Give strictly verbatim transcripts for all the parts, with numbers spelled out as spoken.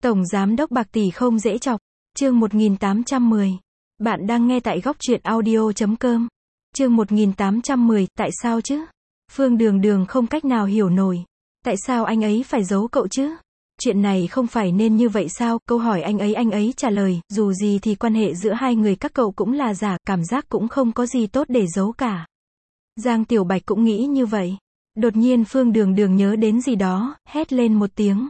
Tổng giám đốc bạc tỷ không dễ chọc. Chương một nghìn tám trăm mười. Bạn đang nghe tại góc truyện audio chấm com. Chương một nghìn tám trăm mười, tại sao chứ? Phương Đường Đường không cách nào hiểu nổi. Tại sao anh ấy phải giấu cậu chứ? Chuyện này không phải nên như vậy sao? Câu hỏi anh ấy anh ấy trả lời, dù gì thì quan hệ giữa hai người các cậu cũng là giả, cảm giác cũng không có gì tốt để giấu cả. Giang Tiểu Bạch cũng nghĩ như vậy. Đột nhiên Phương Đường Đường nhớ đến gì đó, hét lên một tiếng.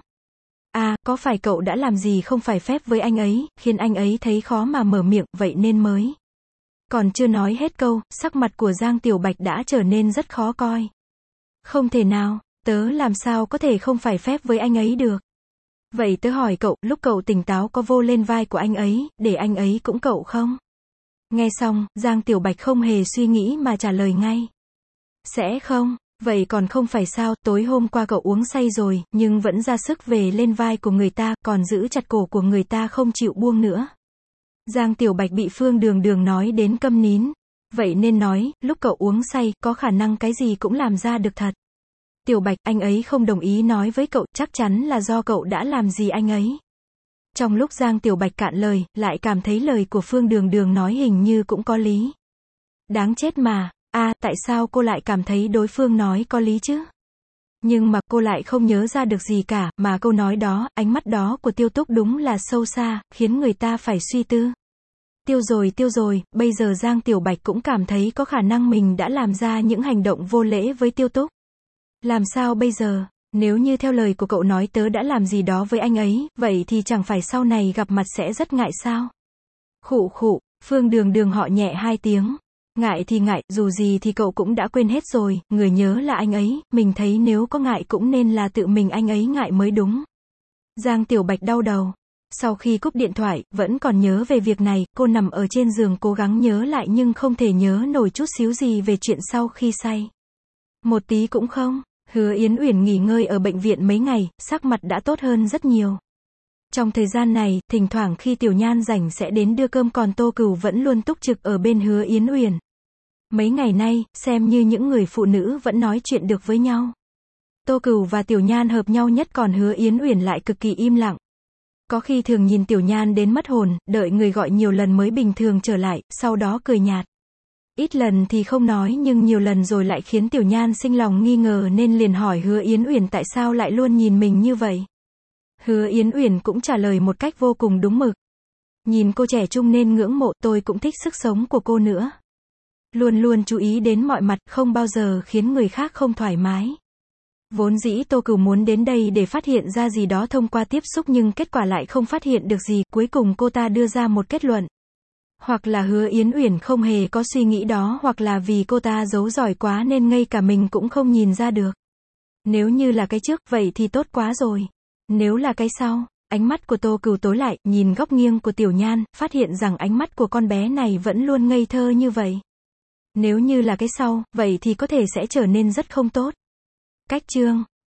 À, có phải cậu đã làm gì không phải phép với anh ấy, khiến anh ấy thấy khó mà mở miệng, vậy nên mới. Còn chưa nói hết câu, sắc mặt của Giang Tiểu Bạch đã trở nên rất khó coi. Không thể nào, tớ làm sao có thể không phải phép với anh ấy được. Vậy tớ hỏi cậu, lúc cậu tỉnh táo có vô lên vai của anh ấy, để anh ấy cũng cậu không? Nghe xong, Giang Tiểu Bạch không hề suy nghĩ mà trả lời ngay. Sẽ không. Vậy còn không phải sao, tối hôm qua cậu uống say rồi, nhưng vẫn ra sức về lên vai của người ta, còn giữ chặt cổ của người ta không chịu buông nữa. Giang Tiểu Bạch bị Phương Đường Đường nói đến câm nín. Vậy nên nói, lúc cậu uống say, có khả năng cái gì cũng làm ra được thật. Tiểu Bạch, anh ấy không đồng ý nói với cậu, chắc chắn là do cậu đã làm gì anh ấy. Trong lúc Giang Tiểu Bạch cạn lời, lại cảm thấy lời của Phương Đường Đường nói hình như cũng có lý. Đáng chết mà. À, tại sao cô lại cảm thấy đối phương nói có lý chứ? Nhưng mà cô lại không nhớ ra được gì cả, mà câu nói đó, ánh mắt đó của Tiêu Túc đúng là sâu xa, khiến người ta phải suy tư. Tiêu rồi tiêu rồi, bây giờ Giang Tiểu Bạch cũng cảm thấy có khả năng mình đã làm ra những hành động vô lễ với Tiêu Túc. Làm sao bây giờ? Nếu như theo lời của cậu nói tớ đã làm gì đó với anh ấy, vậy thì chẳng phải sau này gặp mặt sẽ rất ngại sao? Khụ khụ, Phương Đường Đường họ nhẹ hai tiếng. Ngại thì ngại, dù gì thì cậu cũng đã quên hết rồi, người nhớ là anh ấy, mình thấy nếu có ngại cũng nên là tự mình anh ấy ngại mới đúng. Giang Tiểu Bạch đau đầu. Sau khi cúp điện thoại, vẫn còn nhớ về việc này, cô nằm ở trên giường cố gắng nhớ lại nhưng không thể nhớ nổi chút xíu gì về chuyện sau khi say. Một tí cũng không. Hứa Yến Uyển nghỉ ngơi ở bệnh viện mấy ngày, sắc mặt đã tốt hơn rất nhiều. Trong thời gian này, thỉnh thoảng khi Tiểu Nhan rảnh sẽ đến đưa cơm, còn Tô Cửu vẫn luôn túc trực ở bên Hứa Yến Uyển. Mấy ngày nay, xem như những người phụ nữ vẫn nói chuyện được với nhau. Tô Cửu và Tiểu Nhan hợp nhau nhất, còn Hứa Yến Uyển lại cực kỳ im lặng. Có khi thường nhìn Tiểu Nhan đến mất hồn, đợi người gọi nhiều lần mới bình thường trở lại, sau đó cười nhạt. Ít lần thì không nói nhưng nhiều lần rồi lại khiến Tiểu Nhan sinh lòng nghi ngờ nên liền hỏi Hứa Yến Uyển tại sao lại luôn nhìn mình như vậy. Hứa Yến Uyển cũng trả lời một cách vô cùng đúng mực. Nhìn cô trẻ trung nên ngưỡng mộ, tôi cũng thích sức sống của cô nữa. Luôn luôn chú ý đến mọi mặt, không bao giờ khiến người khác không thoải mái. Vốn dĩ Tô Cửu muốn đến đây để phát hiện ra gì đó thông qua tiếp xúc nhưng kết quả lại không phát hiện được gì, cuối cùng cô ta đưa ra một kết luận. Hoặc là Hứa Yến Uyển không hề có suy nghĩ đó, hoặc là vì cô ta giấu giỏi quá nên ngay cả mình cũng không nhìn ra được. Nếu như là cái trước, vậy thì tốt quá rồi. Nếu là cái sau, ánh mắt của Tô Cửu tối lại, nhìn góc nghiêng của Tiểu Nhan, phát hiện rằng ánh mắt của con bé này vẫn luôn ngây thơ như vậy. Nếu như là cái sau, vậy thì có thể sẽ trở nên rất không tốt. Cách chương